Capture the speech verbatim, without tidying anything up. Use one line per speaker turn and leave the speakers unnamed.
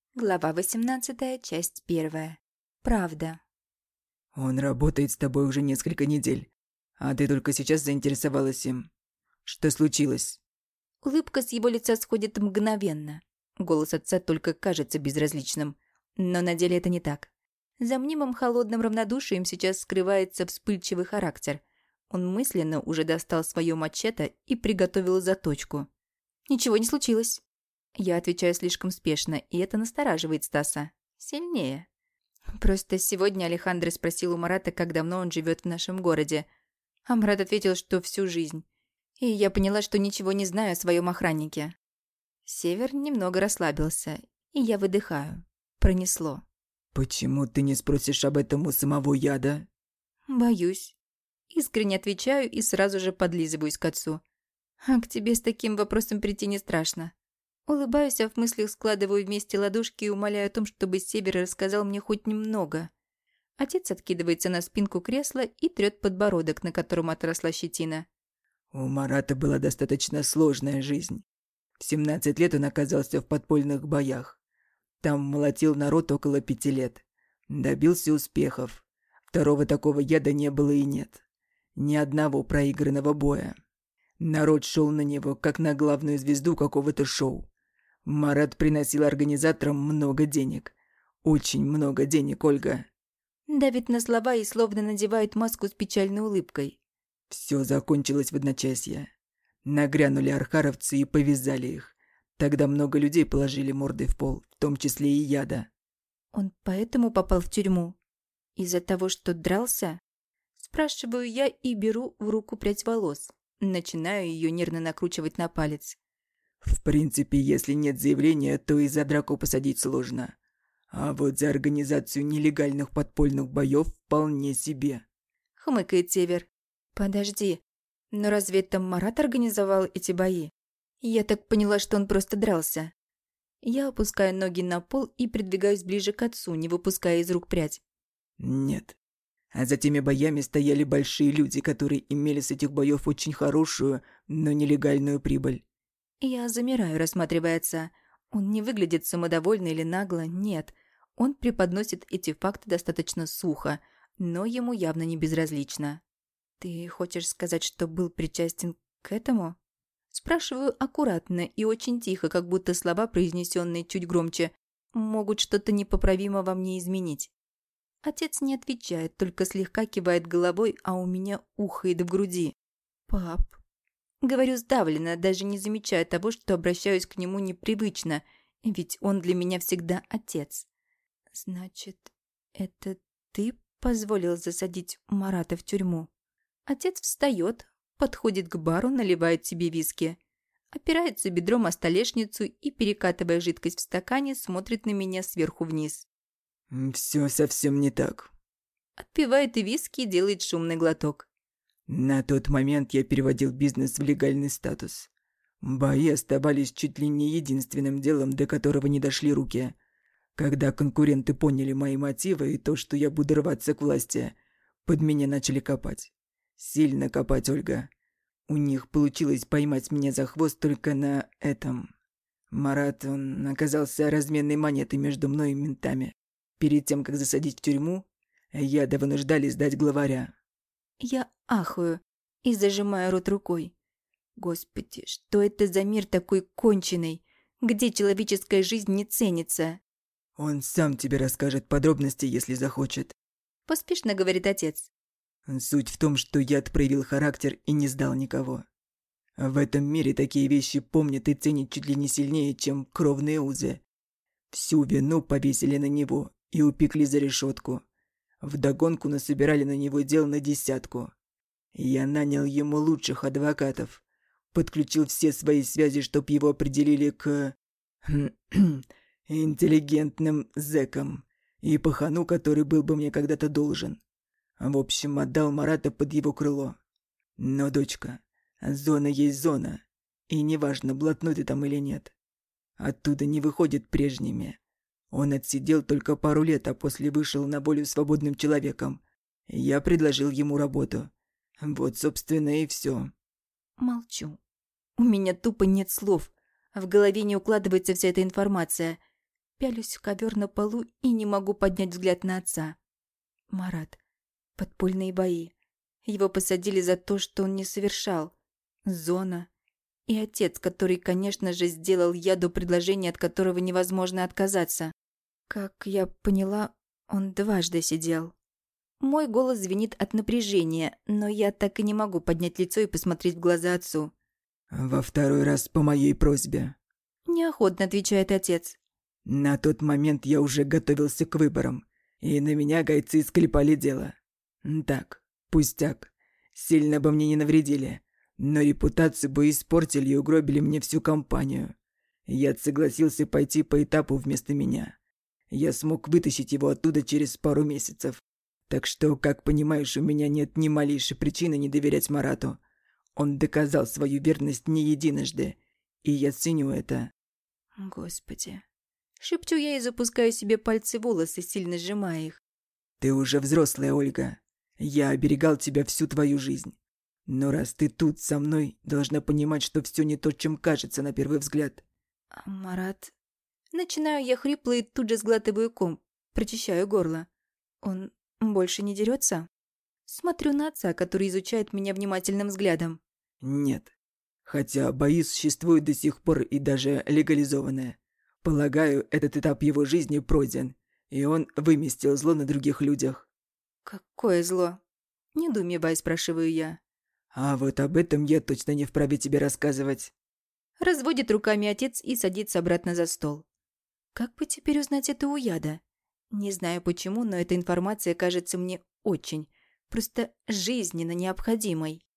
Глава восемнадцатая, часть первая. Правда.
Он работает с тобой уже несколько недель, а ты только сейчас заинтересовалась им. Что случилось?
Улыбка с его лица сходит мгновенно. Голос отца только кажется безразличным, но на деле это не так. За мнимым холодным равнодушием сейчас скрывается вспыльчивый характер. Он мысленно уже достал свое мачете и приготовил заточку. Ничего не случилось. Я отвечаю слишком спешно, и это настораживает Стаса. Сильнее. Просто сегодня Алехандро спросил у Марата, как давно он живет в нашем городе. А Марат ответил, что всю жизнь. И я поняла, что ничего не знаю о своем охраннике. Север немного расслабился, и я выдыхаю. Пронесло.
Почему ты не спросишь об этом у самого Яда?
Боюсь. Искренне отвечаю и сразу же подлизываюсь к отцу. А к тебе с таким вопросом прийти не страшно. Улыбаюсь, а в мыслях складываю вместе ладошки и умоляю о том, чтобы Север рассказал мне хоть немного. Отец откидывается на спинку кресла и трёт подбородок, на котором отросла щетина.
У Марата была достаточно сложная жизнь. В семнадцать лет он оказался в подпольных боях. Там молотил народ около пяти лет. Добился успехов. Второго такого яда не было и нет. Ни одного проигранного боя. Народ шел на него, как на главную звезду какого-то шоу. Марат приносил организаторам много денег. Очень много денег, Ольга.
Давит на слова и словно надевает маску с печальной улыбкой.
Все закончилось в одночасье. Нагрянули архаровцы и повязали их. Тогда много людей положили мордой в пол, в том числе и Яда.
Он поэтому попал в тюрьму? Из-за того, что дрался? Спрашиваю я и беру в руку прядь волос. Начинаю ее нервно накручивать на палец.
В принципе, если нет заявления, то и за драку посадить сложно. А вот за организацию нелегальных подпольных боев вполне себе.
Хмыкает Север. Подожди, но разве это Марат организовал эти бои? Я так поняла, что он просто дрался. Я опускаю ноги на пол и придвигаюсь ближе к отцу, не выпуская из рук прядь.
Нет. А за теми боями стояли большие люди, которые имели с этих боев очень хорошую, но нелегальную прибыль.
Я замираю, рассматривая отца. Он не выглядит самодовольно или нагло, нет. Он преподносит эти факты достаточно сухо, но ему явно не безразлично. «Ты хочешь сказать, что был причастен к этому?» Спрашиваю аккуратно и очень тихо, как будто слова, произнесенные чуть громче, могут что-то непоправимо во мне изменить. Отец не отвечает, только слегка кивает головой, а у меня ухает в груди. «Пап...» Говорю сдавленно, даже не замечая того, что обращаюсь к нему непривычно, ведь он для меня всегда отец. «Значит, это ты позволил засадить Марата в тюрьму?» Отец встает, подходит к бару, наливает себе виски, опирается бедром о столешницу и, перекатывая жидкость в стакане, смотрит на меня сверху вниз.
«Все совсем не так».
Отпивает и виски и делает шумный глоток.
На тот момент я переводил бизнес в легальный статус. Бои оставались чуть ли не единственным делом, до которого не дошли руки. Когда конкуренты поняли мои мотивы и то, что я буду рваться к власти, под меня начали копать. Сильно копать, Ольга. У них получилось поймать меня за хвост только на этом. Марат, он оказался разменной монетой между мной и ментами. Перед тем, как засадить в тюрьму, Яда вынуждали сдать главаря.
Я ахаю и зажимаю рот рукой. Господи, что это за мир такой конченый, где человеческая жизнь не ценится?
Он сам тебе расскажет подробности, если захочет.
Поспешно говорит отец.
Суть в том, что яд проявил характер и не сдал никого. В этом мире такие вещи помнят и ценят чуть ли не сильнее, чем кровные узы. Всю вину повесили на него и упекли за решетку. Вдогонку насобирали на него дел на десятку. Я нанял ему лучших адвокатов. Подключил все свои связи, чтоб его определили к... интеллигентным зэкам. И пахану, который был бы мне когда-то должен. В общем, отдал Марата под его крыло. Но, дочка, зона есть зона. И неважно, блатной ты там или нет. Оттуда не выходит прежними. Он отсидел только пару лет, а после вышел на волю свободным человеком. Я предложил ему работу. Вот, собственно, и все.
Молчу. У меня тупо нет слов. В голове не укладывается вся эта информация. Пялюсь в ковер на полу и не могу поднять взгляд на отца. Марат. Подпольные бои. Его посадили за то, что он не совершал. Зона. И отец, который, конечно же, сделал яду предложение, от которого невозможно отказаться. Как я поняла, он дважды сидел. Мой голос звенит от напряжения, но я так и не могу поднять лицо и посмотреть в глаза отцу.
«Во второй раз по моей просьбе».
Неохотно отвечает отец.
На тот момент я уже готовился к выборам, и на меня гайцы склепали дело. Так, пустяк. Сильно бы мне не навредили, но репутацию бы испортили и угробили мне всю компанию. Яд согласился пойти по этапу вместо меня. Я смог вытащить его оттуда через пару месяцев. Так что, как понимаешь, у меня нет ни малейшей причины не доверять Марату. Он доказал свою верность не единожды, и я ценю это.
Господи. Шепчу я и запускаю себе пальцы в волосы, сильно сжимая их.
Ты уже взрослая, Ольга. Я оберегал тебя всю твою жизнь. Но раз ты тут со мной, должна понимать, что все не то, чем кажется на первый взгляд.
А Марат... Начинаю я хрипло и тут же сглатываю ком, прочищаю горло. Он больше не дерется? Смотрю на отца, который изучает меня внимательным взглядом.
Нет. Хотя бои существуют до сих пор и даже легализованные. Полагаю, этот этап его жизни пройден, и он выместил зло на других людях.
Какое зло? Недоумевая, спрашиваю я.
А вот об этом я точно не вправе тебе рассказывать.
Разводит руками отец и садится обратно за стол. Как бы теперь узнать это у яда? Не знаю почему, но эта информация кажется мне очень, просто жизненно необходимой.